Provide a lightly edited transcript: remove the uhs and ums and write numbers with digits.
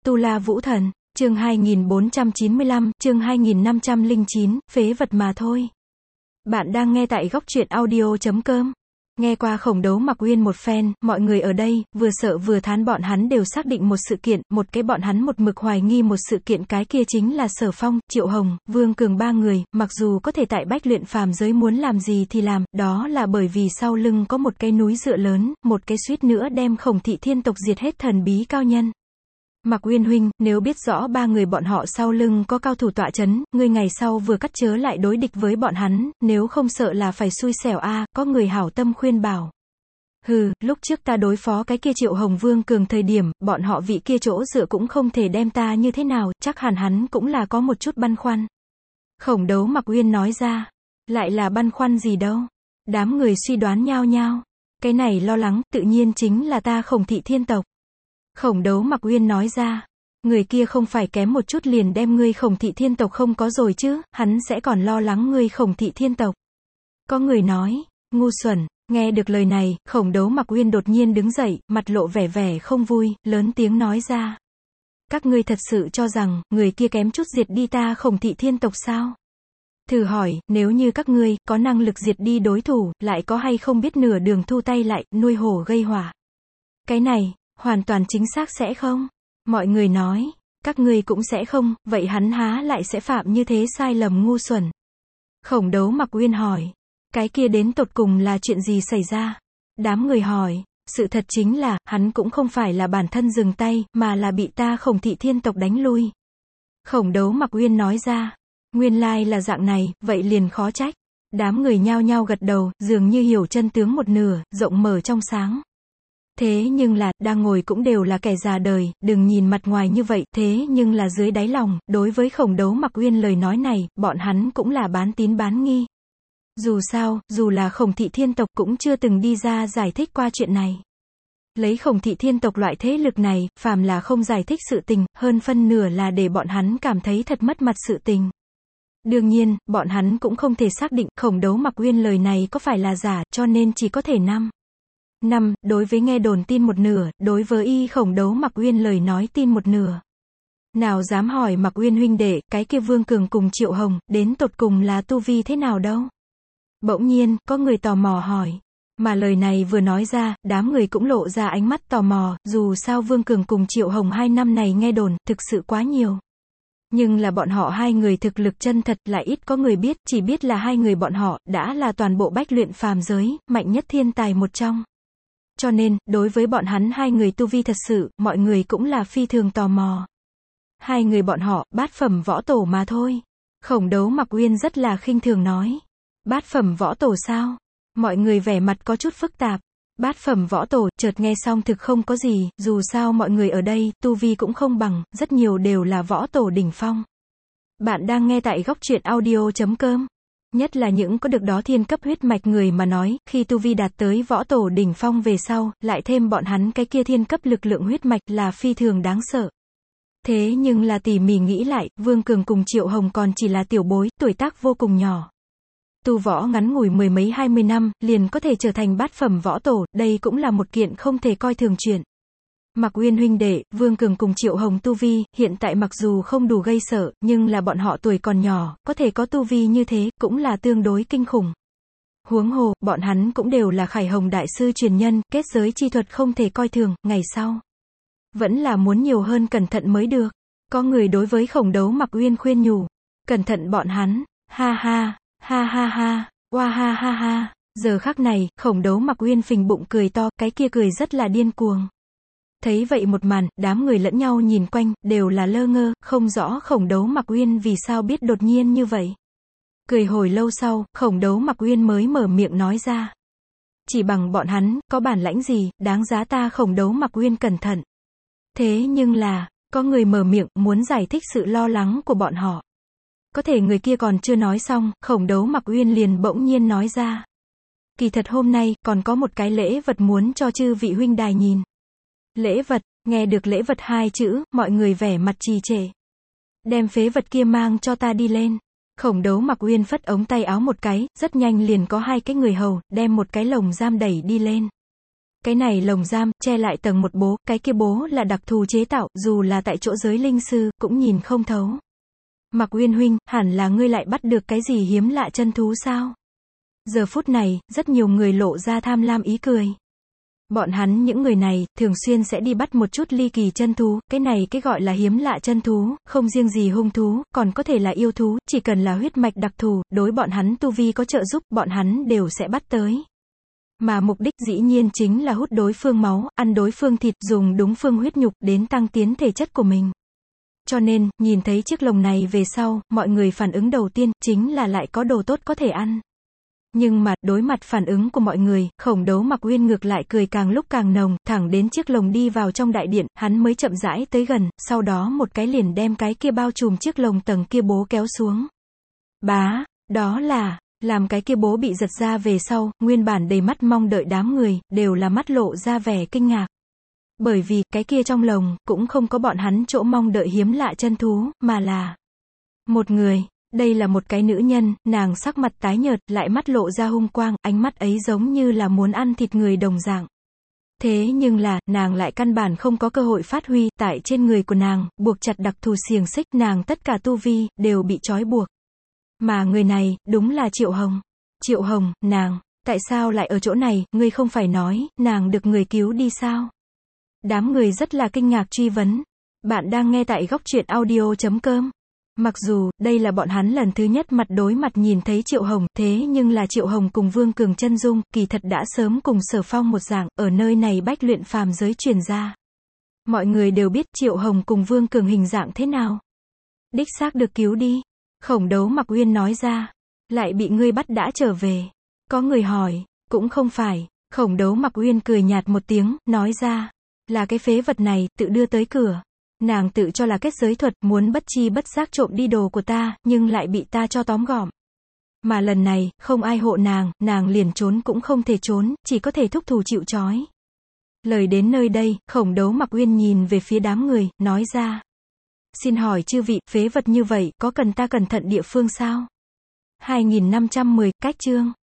Tu La Vũ Thần, chương 2495, chương 2509, phế vật mà thôi. Bạn đang nghe tại góc truyện audio.com. Nghe qua Khổng Đấu Mặc Uyên một phen, mọi người ở đây, vừa sợ vừa thán bọn hắn đều xác định một sự kiện, một cái bọn hắn một mực hoài nghi một sự kiện, cái kia chính là Sở Phong, Triệu Hồng, Vương Cường ba người, mặc dù có thể tại Bách Luyện phàm giới muốn làm gì thì làm, đó là bởi vì sau lưng có một cái núi dựa lớn, một cái suýt nữa đem Khổng thị thiên tộc diệt hết thần bí cao nhân. Mặc Uyên huynh, nếu biết rõ ba người bọn họ sau lưng có cao thủ tọa chấn, ngươi ngày sau vừa cắt chớ lại đối địch với bọn hắn, nếu không sợ là phải xui xẻo a, có người hảo tâm khuyên bảo. Hừ, lúc trước ta đối phó cái kia Triệu Hồng Vương Cường thời điểm, bọn họ vị kia chỗ dựa cũng không thể đem ta như thế nào, chắc hẳn hắn cũng là có một chút băn khoăn. Khổng Đấu Mặc Uyên nói ra, lại là băn khoăn gì đâu. Đám người suy đoán nhao nhao. Cái này lo lắng, tự nhiên chính là ta Khổng thị thiên tộc. Khổng Đấu Mặc Uyên nói ra, người kia không phải kém một chút liền đem ngươi Khổng thị thiên tộc không có rồi chứ, hắn sẽ còn lo lắng ngươi Khổng thị thiên tộc. Có người nói, ngu xuẩn. Nghe được lời này, Khổng Đấu Mặc Uyên đột nhiên đứng dậy, mặt lộ vẻ vẻ không vui, lớn tiếng nói ra. Các ngươi thật sự cho rằng, người kia kém chút diệt đi ta Khổng thị thiên tộc sao? Thử hỏi, nếu như các ngươi, có năng lực diệt đi đối thủ, lại có hay không biết nửa đường thu tay lại, nuôi hổ gây họa? Cái này, hoàn toàn chính xác sẽ không. Mọi người nói, các ngươi cũng sẽ không, vậy hắn há lại sẽ phạm như thế sai lầm ngu xuẩn? Khổng Đấu Mặc Uyên hỏi, cái kia đến tột cùng là chuyện gì xảy ra? Đám người hỏi, sự thật chính là, hắn cũng không phải là bản thân dừng tay, mà là bị ta Khổng thị thiên tộc đánh lui. Khổng Đấu Mặc Uyên nói ra, nguyên lai là dạng này, vậy liền khó trách. Đám người nhao nhao gật đầu, dường như hiểu chân tướng một nửa, rộng mở trong sáng. Thế nhưng là, đang ngồi cũng đều là kẻ già đời, đừng nhìn mặt ngoài như vậy, thế nhưng là dưới đáy lòng, đối với Khổng Đấu Mặc Uyên lời nói này, bọn hắn cũng là bán tín bán nghi. Dù sao, dù là Khổng thị thiên tộc cũng chưa từng đi ra giải thích qua chuyện này. Lấy Khổng thị thiên tộc loại thế lực này, phàm là không giải thích sự tình, hơn phân nửa là để bọn hắn cảm thấy thật mất mặt sự tình. Đương nhiên, bọn hắn cũng không thể xác định Khổng Đấu Mặc Uyên lời này có phải là giả, cho nên chỉ có thể đối với nghe đồn tin một nửa, đối với Khổng Đấu Mặc Uyên lời nói tin một nửa. Nào dám hỏi Mặc Uyên huynh đệ, cái kia Vương Cường cùng Triệu Hồng, đến tột cùng là tu vi thế nào đâu? Bỗng nhiên, có người tò mò hỏi. Mà lời này vừa nói ra, đám người cũng lộ ra ánh mắt tò mò, dù sao Vương Cường cùng Triệu Hồng 2 năm này nghe đồn, thực sự quá nhiều. Nhưng là bọn họ hai người thực lực chân thật lại ít có người biết, chỉ biết là hai người bọn họ, đã là toàn bộ Bách Luyện phàm giới, mạnh nhất thiên tài một trong. Cho nên, đối với bọn hắn hai người tu vi thật sự, mọi người cũng là phi thường tò mò. Hai người bọn họ, bát phẩm võ tổ mà thôi. Khổng Đấu Mặc Uyên rất là khinh thường nói. Bát phẩm võ tổ sao? Mọi người vẻ mặt có chút phức tạp. Bát phẩm võ tổ, chợt nghe xong thực không có gì, dù sao mọi người ở đây, tu vi cũng không bằng, rất nhiều đều là võ tổ đỉnh phong. Bạn đang nghe tại góc truyện audio.com. Nhất là những có được đó thiên cấp huyết mạch người mà nói, khi tu vi đạt tới võ tổ đỉnh phong về sau, lại thêm bọn hắn cái kia thiên cấp lực lượng huyết mạch là phi thường đáng sợ. Thế nhưng là tỉ mỉ nghĩ lại, Vương Cường cùng Triệu Hồng còn chỉ là tiểu bối, tuổi tác vô cùng nhỏ. Tu võ ngắn ngủi 10 mấy 20 năm, liền có thể trở thành bát phẩm võ tổ, đây cũng là một kiện không thể coi thường chuyện. Mặc Uyên huynh đệ, Vương Cường cùng Triệu Hồng tu vi, hiện tại mặc dù không đủ gây sợ, nhưng là bọn họ tuổi còn nhỏ, có thể có tu vi như thế, cũng là tương đối kinh khủng. Huống hồ, bọn hắn cũng đều là Khải Hồng đại sư truyền nhân, kết giới chi thuật không thể coi thường, ngày sau. Vẫn là muốn nhiều hơn cẩn thận mới được. Có người đối với Khổng Đấu Mặc Uyên khuyên nhủ. Cẩn thận bọn hắn, ha ha, ha ha ha, oa ha ha ha. Giờ khắc này, Khổng Đấu Mặc Uyên phình bụng cười to, cái kia cười rất là điên cuồng. Thấy vậy một màn, đám người lẫn nhau nhìn quanh, đều là lơ ngơ, không rõ Khổng Đấu Mặc Uyên vì sao biết đột nhiên như vậy. Cười hồi lâu sau, Khổng Đấu Mặc Uyên mới mở miệng nói ra. Chỉ bằng bọn hắn, có bản lãnh gì, đáng giá ta Khổng Đấu Mặc Uyên cẩn thận. Thế nhưng là, có người mở miệng, muốn giải thích sự lo lắng của bọn họ. Có thể người kia còn chưa nói xong, Khổng Đấu Mặc Uyên liền bỗng nhiên nói ra. Kỳ thật hôm nay, còn có một cái lễ vật muốn cho chư vị huynh đài nhìn. Lễ vật, nghe được lễ vật hai chữ, mọi người vẻ mặt trì trệ. Đem phế vật kia mang cho ta đi lên. Khổng Đấu Mặc Uyên phất ống tay áo một cái, rất nhanh liền có hai cái người hầu, đem một cái lồng giam đẩy đi lên. Cái này lồng giam, che lại tầng một bố, cái kia bố là đặc thù chế tạo, dù là tại chỗ giới linh sư, cũng nhìn không thấu. Mạc Uyên huynh, hẳn là ngươi lại bắt được cái gì hiếm lạ chân thú sao? Giờ phút này, rất nhiều người lộ ra tham lam ý cười. Bọn hắn những người này, thường xuyên sẽ đi bắt một chút ly kỳ chân thú, cái này cái gọi là hiếm lạ chân thú, không riêng gì hung thú, còn có thể là yêu thú, chỉ cần là huyết mạch đặc thù, đối bọn hắn tu vi có trợ giúp, bọn hắn đều sẽ bắt tới. Mà mục đích dĩ nhiên chính là hút đối phương máu, ăn đối phương thịt, dùng đúng phương huyết nhục đến tăng tiến thể chất của mình. Cho nên, nhìn thấy chiếc lồng này về sau, mọi người phản ứng đầu tiên, chính là lại có đồ tốt có thể ăn. Nhưng mà, đối mặt phản ứng của mọi người, Khổng Đấu Mạc Uyên ngược lại cười càng lúc càng nồng, thẳng đến chiếc lồng đi vào trong đại điện, hắn mới chậm rãi tới gần, sau đó một cái liền đem cái kia bao trùm chiếc lồng tầng kia bố kéo xuống. Bá, đó là, làm cái kia bố bị giật ra về sau, nguyên bản đầy mắt mong đợi đám người, đều là mắt lộ ra vẻ kinh ngạc. Bởi vì, cái kia trong lồng, cũng không có bọn hắn chỗ mong đợi hiếm lạ chân thú, mà là một người. Đây là một cái nữ nhân, nàng sắc mặt tái nhợt, lại mắt lộ ra hung quang, ánh mắt ấy giống như là muốn ăn thịt người đồng dạng. Thế nhưng là, nàng lại căn bản không có cơ hội phát huy, tại trên người của nàng, buộc chặt đặc thù xiềng xích, nàng tất cả tu vi, đều bị trói buộc. Mà người này, đúng là Triệu Hồng. Triệu Hồng, nàng, tại sao lại ở chỗ này, ngươi không phải nói, nàng được người cứu đi sao? Đám người rất là kinh ngạc truy vấn. Bạn đang nghe tại góc truyện audio.com. Mặc dù, đây là bọn hắn lần thứ nhất mặt đối mặt nhìn thấy Triệu Hồng, thế nhưng là Triệu Hồng cùng Vương Cường chân dung, kỳ thật đã sớm cùng Sở Phong một dạng, ở nơi này bách luyện phàm giới truyền ra. Mọi người đều biết Triệu Hồng cùng Vương Cường hình dạng thế nào. Đích xác được cứu đi. Khổng Đấu Mạc Uyên nói ra. Lại bị ngươi bắt đã trở về. Có người hỏi, cũng không phải. Khổng Đấu Mạc Uyên cười nhạt một tiếng, nói ra. Là cái phế vật này, tự đưa tới cửa. Nàng tự cho là kết giới thuật, muốn bất chi bất giác trộm đi đồ của ta, nhưng lại bị ta cho tóm gọn. Mà lần này, không ai hộ nàng liền trốn cũng không thể trốn, chỉ có thể thúc thủ chịu trói. Lời đến nơi đây, Khổng Đấu Mạc Uyên nhìn về phía đám người, nói ra. Xin hỏi chư vị, phế vật như vậy, có cần ta cẩn thận địa phương sao? 2510, cách chương.